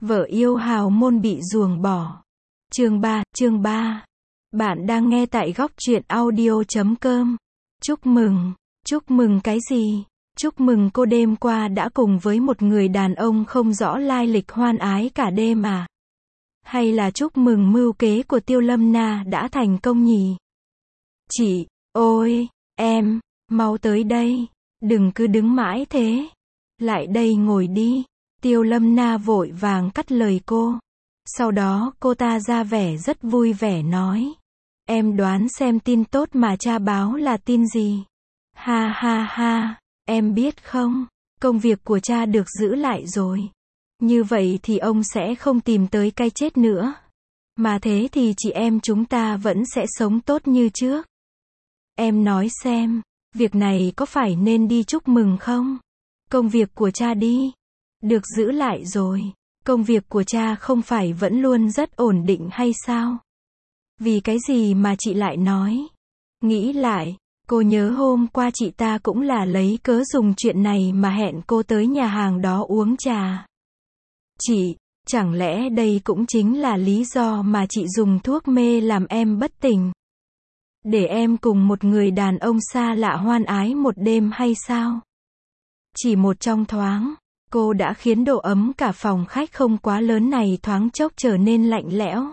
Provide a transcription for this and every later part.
Vợ yêu hào môn bị ruồng bỏ. Chương 3. Bạn đang nghe tại góc truyện audio.com. Chúc mừng cái gì? Chúc mừng cô đêm qua đã cùng với một người đàn ông không rõ lai lịch hoan ái cả đêm à? Hay là chúc mừng mưu kế của Tiêu Lâm Na đã thành công nhỉ? Chị, ôi, em, mau tới đây, đừng cứ đứng mãi thế. Lại đây ngồi đi. Tiêu Lâm Na vội vàng cắt lời cô. Sau đó cô ta ra vẻ rất vui vẻ nói. Em đoán xem tin tốt mà cha báo là tin gì? Ha ha ha, em biết không, công việc của cha được giữ lại rồi. Như vậy thì ông sẽ không tìm tới cái chết nữa. Mà thế thì chị em chúng ta vẫn sẽ sống tốt như trước. Em nói xem, việc này có phải nên đi chúc mừng không? Công việc của cha đi. Được giữ lại rồi. Công việc của cha không phải vẫn luôn rất ổn định hay sao? Vì cái gì mà chị lại nói? Nghĩ lại, cô nhớ hôm qua chị ta cũng là lấy cớ dùng chuyện này mà hẹn cô tới nhà hàng đó uống trà. Chị, chẳng lẽ đây cũng chính là lý do mà chị dùng thuốc mê làm em bất tỉnh? Để em cùng một người đàn ông xa lạ hoan ái một đêm hay sao? Chỉ một trong thoáng, cô đã khiến độ ấm cả phòng khách không quá lớn này thoáng chốc trở nên lạnh lẽo.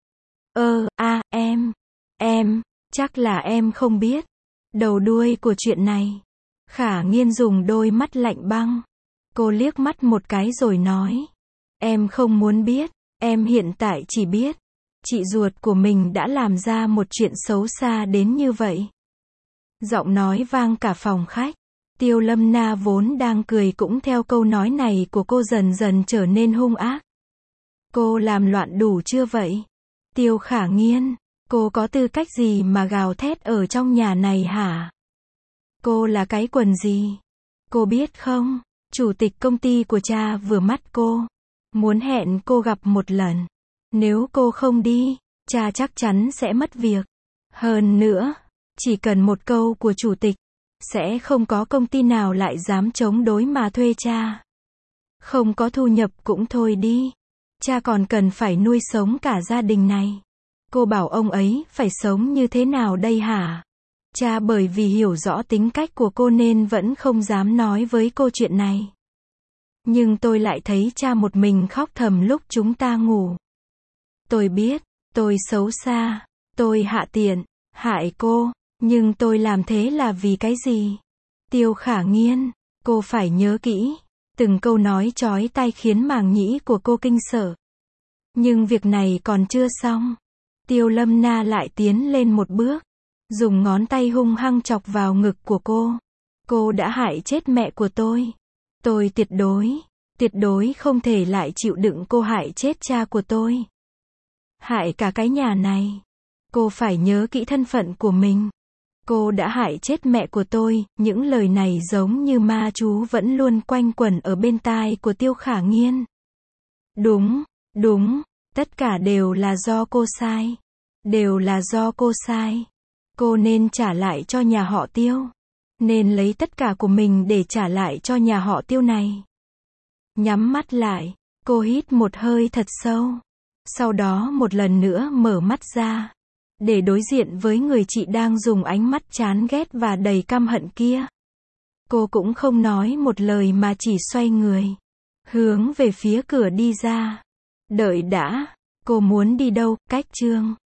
Em, chắc là em không biết đầu đuôi của chuyện này. Khả Nghiên dùng đôi mắt lạnh băng. Cô liếc mắt một cái rồi nói. Em không muốn biết, em hiện tại chỉ biết, chị ruột của mình đã làm ra một chuyện xấu xa đến như vậy. Giọng nói vang cả phòng khách. Tiêu Lâm Na vốn đang cười cũng theo câu nói này của cô dần dần trở nên hung ác. Cô làm loạn đủ chưa vậy? Tiêu Khả Nghiên, cô có tư cách gì mà gào thét ở trong nhà này hả? Cô là cái quần gì? Cô biết không, chủ tịch công ty của cha vừa mắt cô, muốn hẹn cô gặp một lần. Nếu cô không đi, cha chắc chắn sẽ mất việc. Hơn nữa, chỉ cần một câu của chủ tịch, sẽ không có công ty nào lại dám chống đối mà thuê cha. Không có thu nhập cũng thôi đi. Cha còn cần phải nuôi sống cả gia đình này. Cô bảo ông ấy phải sống như thế nào đây hả? Cha bởi vì hiểu rõ tính cách của cô nên vẫn không dám nói với cô chuyện này. Nhưng tôi lại thấy cha một mình khóc thầm lúc chúng ta ngủ. Tôi biết, tôi xấu xa, tôi hạ tiện, hại cô. Nhưng tôi làm thế là vì cái gì? Tiêu Khả Nghiên, cô phải nhớ kỹ. Từng câu nói chói tai khiến màng nhĩ của cô kinh sợ. Nhưng việc này còn chưa xong. Tiêu Lâm Na lại tiến lên một bước, dùng ngón tay hung hăng chọc vào ngực của cô. Cô đã hại chết mẹ của tôi. Tôi tuyệt đối không thể lại chịu đựng cô hại chết cha của tôi. Hại cả cái nhà này. Cô phải nhớ kỹ thân phận của mình. Cô đã hại chết mẹ của tôi. Những lời này giống như ma chú vẫn luôn quanh quẩn ở bên tai của Tiêu Khả Nghiên. Đúng, tất cả đều là do cô sai. Đều là do cô sai. Cô nên trả lại cho nhà họ Tiêu. Nên lấy tất cả của mình để trả lại cho nhà họ Tiêu này. Nhắm mắt lại, cô hít một hơi thật sâu. Sau đó một lần nữa mở mắt ra. Để đối diện với người chị đang dùng ánh mắt chán ghét và đầy căm hận kia. Cô cũng không nói một lời mà chỉ xoay người, hướng về phía cửa đi ra. Đợi đã, cô muốn đi đâu? Cách Chương